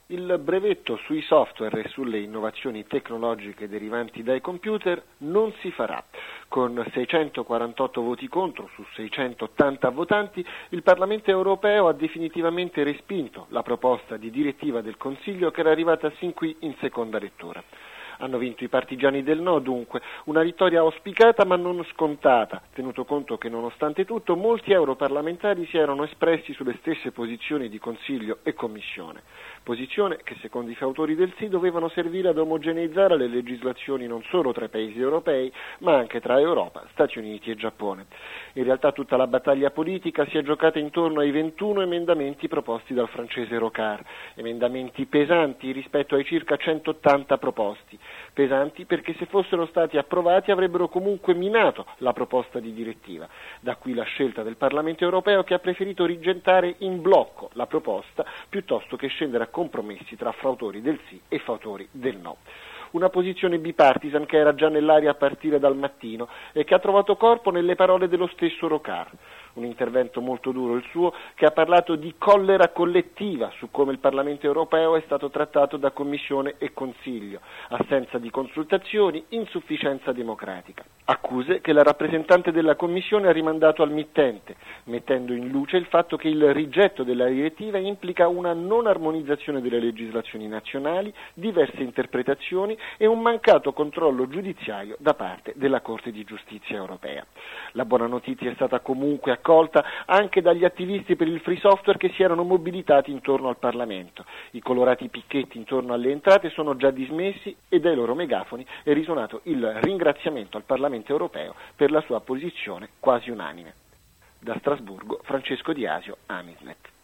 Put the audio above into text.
Il brevetto sui software e sulle innovazioni tecnologiche derivanti dai computer non si farà. Con 648 voti contro su 680 votanti, il Parlamento europeo ha definitivamente respinto la proposta di direttiva del Consiglio che era arrivata sin qui in seconda lettura. Hanno vinto i partigiani del no, dunque, una vittoria auspicata ma non scontata, tenuto conto che nonostante tutto molti europarlamentari si erano espressi sulle stesse posizioni di Consiglio e Commissione. Posizione che secondo i fautori del sì dovevano servire ad omogeneizzare le legislazioni non solo tra i paesi europei ma anche tra Europa, Stati Uniti e Giappone. In realtà tutta la battaglia politica si è giocata intorno ai 21 emendamenti proposti dal francese Rocard, emendamenti pesanti rispetto ai circa 180 proposti. Pesanti perché se fossero stati approvati avrebbero comunque minato la proposta di direttiva. Da qui la scelta del Parlamento europeo che ha preferito rigettare in blocco la proposta piuttosto che scendere a compromessi tra fautori del sì e fautori del no. Una posizione bipartisan che era già nell'aria a partire dal mattino e che ha trovato corpo nelle parole dello stesso Rocard. Un intervento molto duro il suo, che ha parlato di collera collettiva su come il Parlamento europeo è stato trattato da Commissione e Consiglio, assenza di consultazioni, insufficienza democratica. Accuse che la rappresentante della Commissione ha rimandato al mittente, mettendo in luce il fatto che il rigetto della direttiva implica una non armonizzazione delle legislazioni nazionali, diverse interpretazioni e un mancato controllo giudiziario da parte della Corte di Giustizia europea. La buona notizia è stata comunque accolta anche dagli attivisti per il free software che si erano mobilitati intorno al Parlamento. I colorati picchetti intorno alle entrate sono già dismessi e dai loro megafoni è risuonato il ringraziamento al Parlamento europeo per la sua posizione quasi unanime. Da Strasburgo, Francesco Di Asio, Amisnet.